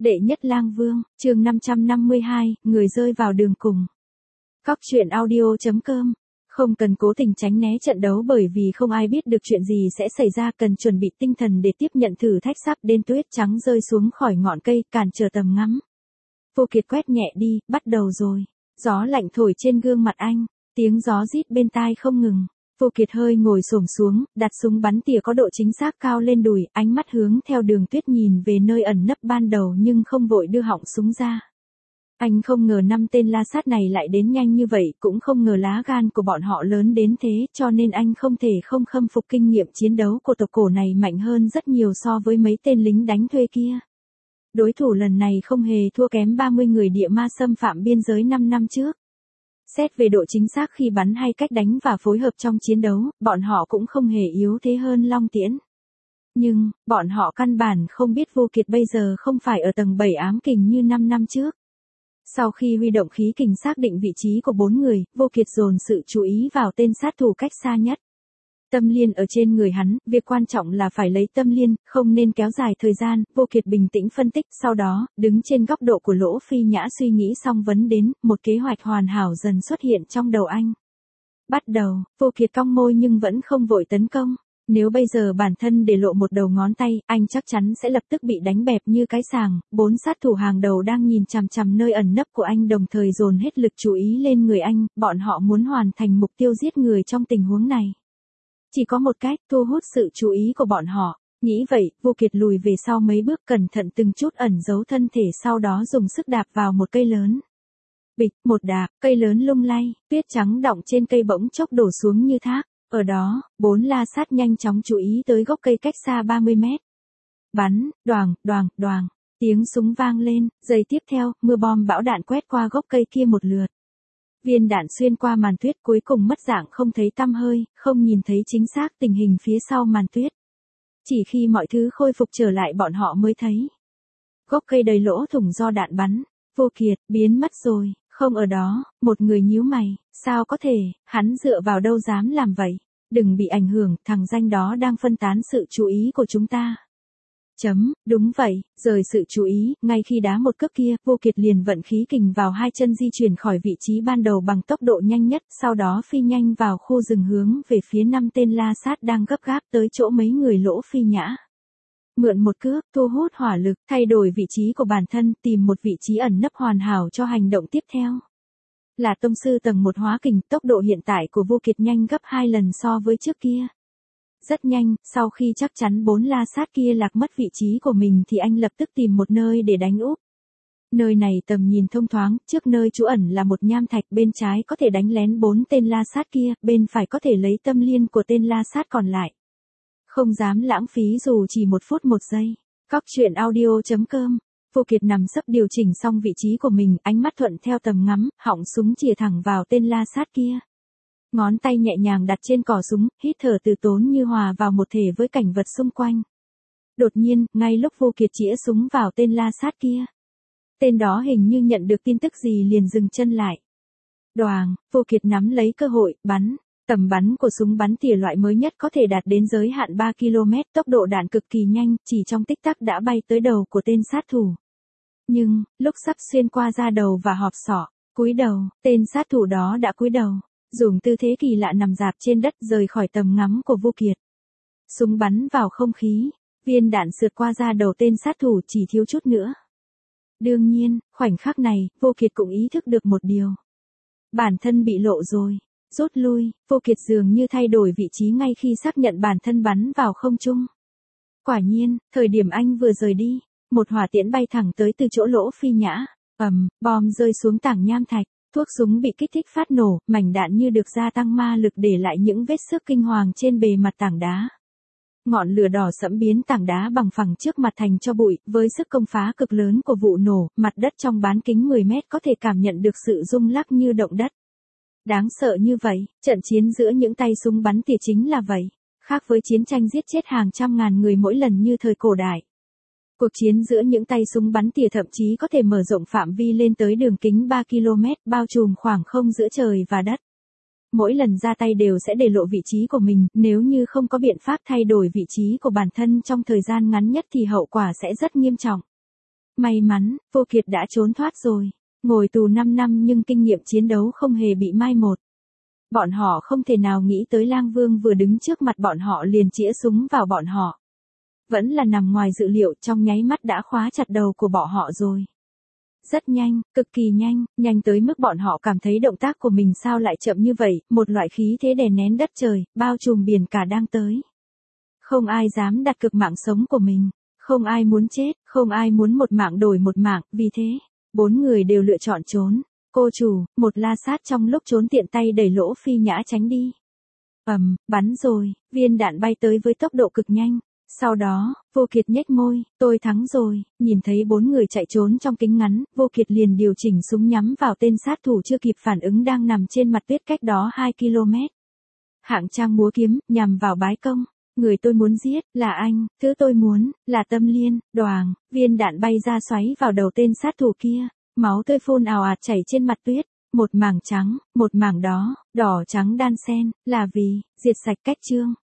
Đệ nhất lang vương, chương 552, người rơi vào đường cùng. Các chuyện audio.com. Không cần cố tình tránh né trận đấu bởi vì không ai biết được chuyện gì sẽ xảy ra, cần chuẩn bị tinh thần để tiếp nhận thử thách sắp đến. Tuyết trắng rơi xuống khỏi ngọn cây, cản trở tầm ngắm. Vô Kiệt quét nhẹ đi, bắt đầu rồi. Gió lạnh thổi trên gương mặt anh, tiếng gió rít bên tai không ngừng. Vô Kiệt hơi ngồi xổm xuống, đặt súng bắn tỉa có độ chính xác cao lên đùi, ánh mắt hướng theo đường tuyết nhìn về nơi ẩn nấp ban đầu nhưng không vội đưa họng súng ra. Anh không ngờ 5 tên la sát này lại đến nhanh như vậy, cũng không ngờ lá gan của bọn họ lớn đến thế, cho nên anh không thể không khâm phục kinh nghiệm chiến đấu của tộc cổ này mạnh hơn rất nhiều so với mấy tên lính đánh thuê kia. Đối thủ lần này không hề thua kém 30 người địa ma xâm phạm biên giới 5 năm trước. Xét về độ chính xác khi bắn hay cách đánh và phối hợp trong chiến đấu, bọn họ cũng không hề yếu thế hơn Long Tiễn. Nhưng, bọn họ căn bản không biết Vô Kiệt bây giờ không phải ở tầng 7 ám kình như 5 năm trước. Sau khi huy động khí kình xác định vị trí của 4 người, Vô Kiệt dồn sự chú ý vào tên sát thủ cách xa nhất. Tâm liên ở trên người hắn, việc quan trọng là phải lấy tâm liên, không nên kéo dài thời gian. Vô Kiệt bình tĩnh phân tích, sau đó, đứng trên góc độ của Lỗ Phi Nhã suy nghĩ xong vấn đến, một kế hoạch hoàn hảo dần xuất hiện trong đầu anh. Bắt đầu, Vô Kiệt cong môi nhưng vẫn không vội tấn công. Nếu bây giờ bản thân để lộ một đầu ngón tay, anh chắc chắn sẽ lập tức bị đánh bẹp như cái sàng. 4 sát thủ hàng đầu đang nhìn chằm chằm nơi ẩn nấp của anh, đồng thời dồn hết lực chú ý lên người anh, bọn họ muốn hoàn thành mục tiêu giết người trong tình huống này. Chỉ có một cách, thu hút sự chú ý của bọn họ. Nghĩ vậy, Vô Kiệt lùi về sau mấy bước, cẩn thận từng chút ẩn giấu thân thể, sau đó dùng sức đạp vào một cây lớn. Bịch, một đạp, cây lớn lung lay, tuyết trắng đọng trên cây bỗng chốc đổ xuống như thác. Ở đó, 4 la sát nhanh chóng chú ý tới gốc cây cách xa 30 mét. Bắn, đoàng, đoàng, đoàng, tiếng súng vang lên, giây tiếp theo, mưa bom bão đạn quét qua gốc cây kia một lượt. Viên đạn xuyên qua màn tuyết cuối cùng mất dạng không thấy tăm hơi, không nhìn thấy chính xác tình hình phía sau màn tuyết. Chỉ khi mọi thứ khôi phục trở lại bọn họ mới thấy. Gốc cây đầy lỗ thủng do đạn bắn. Vô Kiệt, biến mất rồi, không ở đó. Một người nhíu mày, sao có thể, hắn dựa vào đâu dám làm vậy. Đừng bị ảnh hưởng, thằng danh đó đang phân tán sự chú ý của chúng ta. Đúng vậy, rời sự chú ý. Ngay khi đá một cước kia, Vô Kiệt liền vận khí kình vào hai chân di chuyển khỏi vị trí ban đầu bằng tốc độ nhanh nhất, sau đó phi nhanh vào khu rừng hướng về phía 5 tên la sát đang gấp gáp tới chỗ mấy người Lỗ Phi Nhã. Mượn một cước, thu hút hỏa lực, thay đổi vị trí của bản thân, tìm một vị trí ẩn nấp hoàn hảo cho hành động tiếp theo. Là tông sư tầng 1 hóa kình, tốc độ hiện tại của Vô Kiệt nhanh gấp 2 lần so với trước kia. Rất nhanh, sau khi chắc chắn 4 la sát kia lạc mất vị trí của mình thì anh lập tức tìm một nơi để đánh úp. Nơi này tầm nhìn thông thoáng, trước nơi trú ẩn là một nham thạch, bên trái có thể đánh lén 4 tên la sát kia, bên phải có thể lấy tâm liên của tên la sát còn lại. Không dám lãng phí dù chỉ 1 phút 1 giây. Các chuyện audio.com. Vô Kiệt nằm sấp điều chỉnh xong vị trí của mình, ánh mắt thuận theo tầm ngắm, họng súng chĩa thẳng vào tên la sát kia. Ngón tay nhẹ nhàng đặt trên cò súng, hít thở từ tốn như hòa vào một thể với cảnh vật xung quanh. Đột nhiên, ngay lúc Vô Kiệt chĩa súng vào tên la sát kia, tên đó hình như nhận được tin tức gì liền dừng chân lại. Đoàng, Vô Kiệt nắm lấy cơ hội, bắn. Tầm bắn của súng bắn tỉa loại mới nhất có thể đạt đến giới hạn 3 km, tốc độ đạn cực kỳ nhanh, chỉ trong tích tắc đã bay tới đầu của tên sát thủ. Nhưng, lúc sắp xuyên qua da đầu và họp sọ, cúi đầu, tên sát thủ đó đã cúi đầu, dùng tư thế kỳ lạ nằm rạp trên đất rời khỏi tầm ngắm của Vô Kiệt. Súng bắn vào không khí, viên đạn sượt qua da đầu tên sát thủ chỉ thiếu chút nữa. Đương nhiên, khoảnh khắc này, Vô Kiệt cũng ý thức được một điều. Bản thân bị lộ rồi. Rút lui, Vô Kiệt dường như thay đổi vị trí ngay khi xác nhận bản thân bắn vào không trung. Quả nhiên, thời điểm anh vừa rời đi, một hỏa tiễn bay thẳng tới từ chỗ Lỗ Phi Nhã. Bom rơi xuống tảng nham thạch, thuốc súng bị kích thích phát nổ, mảnh đạn như được gia tăng ma lực để lại những vết xước kinh hoàng trên bề mặt tảng đá. Ngọn lửa đỏ sẫm biến tảng đá bằng phẳng trước mặt thành tro bụi, với sức công phá cực lớn của vụ nổ, mặt đất trong bán kính 10 mét có thể cảm nhận được sự rung lắc như động đất. Đáng sợ như vậy, trận chiến giữa những tay súng bắn tỉa chính là vậy, khác với chiến tranh giết chết hàng trăm ngàn người mỗi lần như thời cổ đại. Cuộc chiến giữa những tay súng bắn tỉa thậm chí có thể mở rộng phạm vi lên tới đường kính 3 km, bao trùm khoảng không giữa trời và đất. Mỗi lần ra tay đều sẽ để lộ vị trí của mình, nếu như không có biện pháp thay đổi vị trí của bản thân trong thời gian ngắn nhất thì hậu quả sẽ rất nghiêm trọng. May mắn, Vô Kiệt đã trốn thoát rồi. Ngồi tù 5 năm nhưng kinh nghiệm chiến đấu không hề bị mai một. Bọn họ không thể nào nghĩ tới Lang Vương vừa đứng trước mặt bọn họ liền chĩa súng vào bọn họ. Vẫn là nằm ngoài dự liệu, trong nháy mắt đã khóa chặt đầu của bọn họ rồi. Rất nhanh, cực kỳ nhanh, nhanh tới mức bọn họ cảm thấy động tác của mình sao lại chậm như vậy, một loại khí thế đè nén đất trời, bao trùm biển cả đang tới. Không ai dám đặt cược mạng sống của mình, không ai muốn chết, không ai muốn một mạng đổi một mạng, vì thế, 4 người đều lựa chọn trốn. Cô chủ, một la sát trong lúc trốn tiện tay đẩy Lỗ Phi Nhã tránh đi. Bắn rồi, viên đạn bay tới với tốc độ cực nhanh. Sau đó, Vô Kiệt nhếch môi, tôi thắng rồi, nhìn thấy 4 người chạy trốn trong kính ngắn, Vô Kiệt liền điều chỉnh súng nhắm vào tên sát thủ chưa kịp phản ứng đang nằm trên mặt tuyết cách đó 2 km. Hạng Trang múa kiếm, nhằm vào Bái Công. Người tôi muốn giết, là anh, thứ tôi muốn, là Tâm Liên, đoàng, viên đạn bay ra xoáy vào đầu tên sát thủ kia, máu tươi phun ào ạt chảy trên mặt tuyết, một mảng trắng, một mảng đỏ trắng đan xen, là vì, diệt sạch cách Trương.